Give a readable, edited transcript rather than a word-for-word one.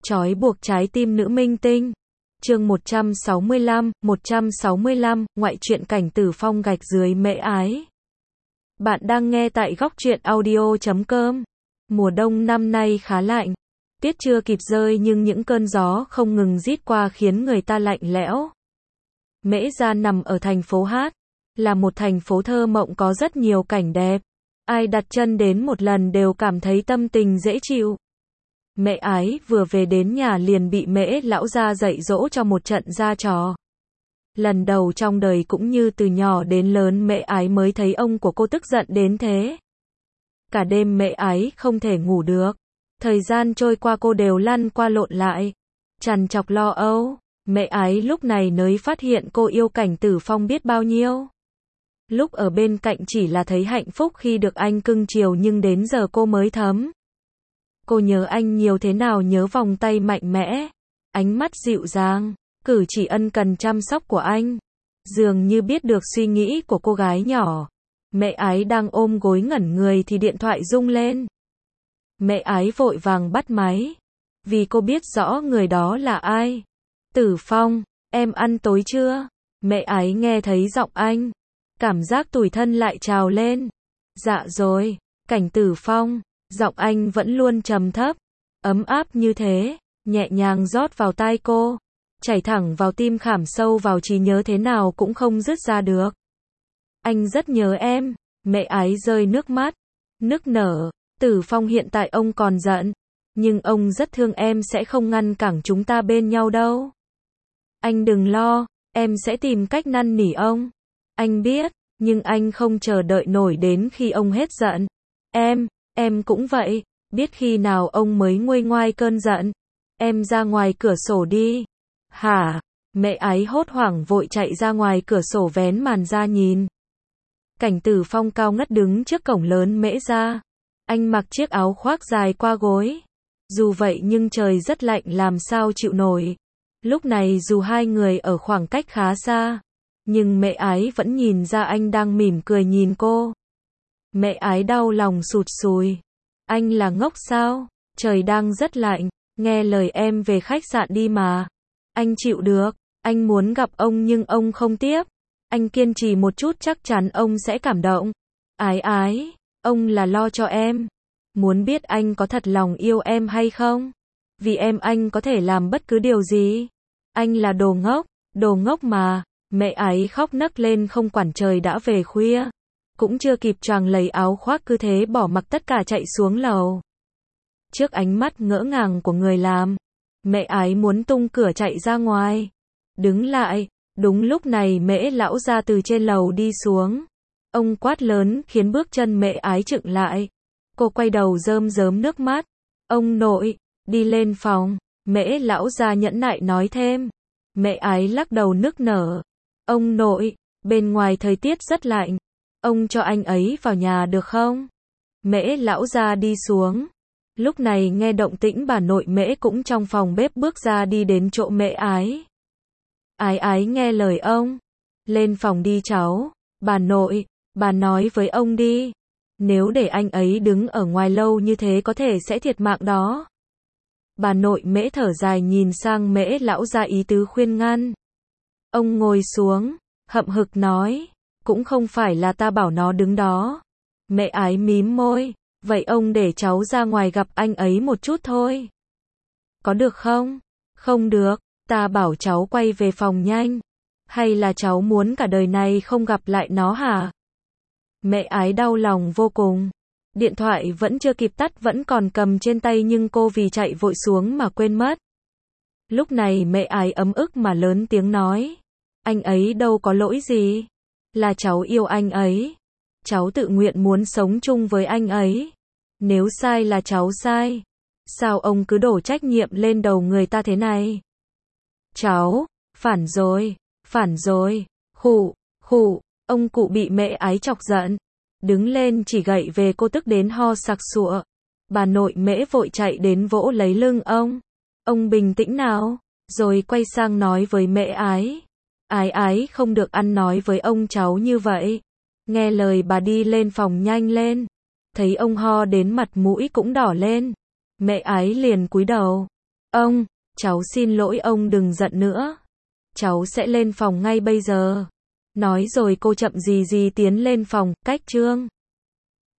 Trói buộc trái tim nữ minh tinh. Chương 165, ngoại truyện Cảnh Tử Phong gạch dưới Mễ Ái. Bạn đang nghe tại góc truyện audio.com. Mùa đông năm nay khá lạnh. Tiết chưa kịp rơi nhưng những cơn gió không ngừng rít qua khiến người ta lạnh lẽo. Mễ Gia nằm ở thành phố Hát, là một thành phố thơ mộng có rất nhiều cảnh đẹp. Ai đặt chân đến một lần đều cảm thấy tâm tình dễ chịu. Mễ Ái vừa về đến nhà liền bị Mễ lão gia dạy dỗ cho một trận ra trò. Lần đầu trong đời cũng như từ nhỏ đến lớn Mễ Ái mới thấy ông của cô tức giận đến thế. Cả đêm Mễ Ái không thể ngủ được. Thời gian trôi qua cô đều lăn qua lộn lại. Trằn trọc lo âu. Mễ Ái lúc này mới phát hiện cô yêu Cảnh Tử Phong biết bao nhiêu. Lúc ở bên cạnh chỉ là thấy hạnh phúc khi được anh cưng chiều nhưng đến giờ cô mới thấm. Cô nhớ anh nhiều thế nào, nhớ vòng tay mạnh mẽ, ánh mắt dịu dàng, cử chỉ ân cần chăm sóc của anh. Dường như biết được suy nghĩ của cô gái nhỏ. Mễ Ái đang ôm gối ngẩn người thì điện thoại rung lên. Mễ Ái vội vàng bắt máy, vì cô biết rõ người đó là ai. Tử Phong, em ăn tối chưa? Mễ Ái nghe thấy giọng anh, cảm giác tủi thân lại trào lên. Dạ rồi. Cảnh Tử Phong. Giọng anh vẫn luôn trầm thấp, ấm áp như thế, nhẹ nhàng rót vào tai cô, chảy thẳng vào tim, khảm sâu vào trí nhớ thế nào cũng không dứt ra được. Anh rất nhớ em. Mễ Ái rơi nước mắt, nức nở. Tử Phong hiện tại ông còn giận, nhưng ông rất thương em, sẽ không ngăn cản chúng ta bên nhau đâu. Anh đừng lo, em sẽ tìm cách năn nỉ ông. Anh biết, nhưng anh không chờ đợi nổi đến khi ông hết giận. Em cũng vậy, biết khi nào ông mới nguôi ngoai cơn giận. Em ra ngoài cửa sổ đi. Hả? Mễ Ái hốt hoảng vội chạy ra ngoài cửa sổ vén màn ra nhìn. Cảnh Tử Phong cao ngất đứng trước cổng lớn Mễ Gia. Anh mặc chiếc áo khoác dài qua gối. Dù vậy nhưng trời rất lạnh làm sao chịu nổi. Lúc này dù hai người ở khoảng cách khá xa, nhưng Mễ Ái vẫn nhìn ra anh đang mỉm cười nhìn cô. Mễ Ái đau lòng sụt sùi. Anh là ngốc sao? Trời đang rất lạnh, nghe lời em về khách sạn đi mà. Anh chịu được, anh muốn gặp ông nhưng ông không tiếp. Anh kiên trì một chút chắc chắn ông sẽ cảm động. Ái, ông là lo cho em. Muốn biết anh có thật lòng yêu em hay không? Vì em anh có thể làm bất cứ điều gì. Anh là đồ ngốc mà. Mễ Ái khóc nấc lên không quản trời đã về khuya. Cũng chưa kịp choàng lấy áo khoác cứ thế bỏ mặc tất cả chạy xuống lầu. Trước ánh mắt ngỡ ngàng của người làm, Mễ Ái muốn tung cửa chạy ra ngoài. Đứng lại, đúng lúc này Mễ lão gia từ trên lầu đi xuống. Ông quát lớn khiến bước chân Mễ Ái chững lại. Cô quay đầu rơm rớm nước mắt. Ông nội, đi lên phòng. Mễ lão gia nhẫn nại nói thêm. Mễ Ái lắc đầu nức nở. Ông nội, bên ngoài thời tiết rất lạnh. Ông cho anh ấy vào nhà được không? Mễ lão gia đi xuống. Lúc này nghe động tĩnh bà nội Mễ cũng trong phòng bếp bước ra đi đến chỗ Mễ Ái. Ái nghe lời ông. Lên phòng đi cháu. Bà nội, bà nói với ông đi. Nếu để anh ấy đứng ở ngoài lâu như thế có thể sẽ thiệt mạng đó. Bà nội Mễ thở dài nhìn sang Mễ lão gia ý tứ khuyên ngăn. Ông ngồi xuống, hậm hực nói. Cũng không phải là ta bảo nó đứng đó. Mễ Ái mím môi. Vậy ông để cháu ra ngoài gặp anh ấy một chút thôi. Có được không? Không được, ta bảo cháu quay về phòng nhanh. Hay là cháu muốn cả đời này không gặp lại nó hả? Mễ Ái đau lòng vô cùng. Điện thoại vẫn chưa kịp tắt vẫn còn cầm trên tay nhưng cô vì chạy vội xuống mà quên mất. Lúc này Mễ Ái ấm ức mà lớn tiếng nói. Anh ấy đâu có lỗi gì. Là cháu yêu anh ấy. Cháu tự nguyện muốn sống chung với anh ấy. Nếu sai là cháu sai. Sao ông cứ đổ trách nhiệm lên đầu người ta thế này? Cháu, phản rồi. Khụ, ông cụ bị Mễ Ái chọc giận. Đứng lên chỉ gậy về cô tức đến ho sặc sụa. Bà nội Mễ vội chạy đến vỗ lấy lưng ông. Ông bình tĩnh nào. Rồi quay sang nói với Mễ Ái. Ái không được ăn nói với ông cháu như vậy. Nghe lời bà đi lên phòng nhanh lên. Thấy ông ho đến mặt mũi cũng đỏ lên. Mễ Ái liền cúi đầu. Ông, cháu xin lỗi ông đừng giận nữa. Cháu sẽ lên phòng ngay bây giờ. Nói rồi cô chậm rì rì tiến lên phòng, cách Trương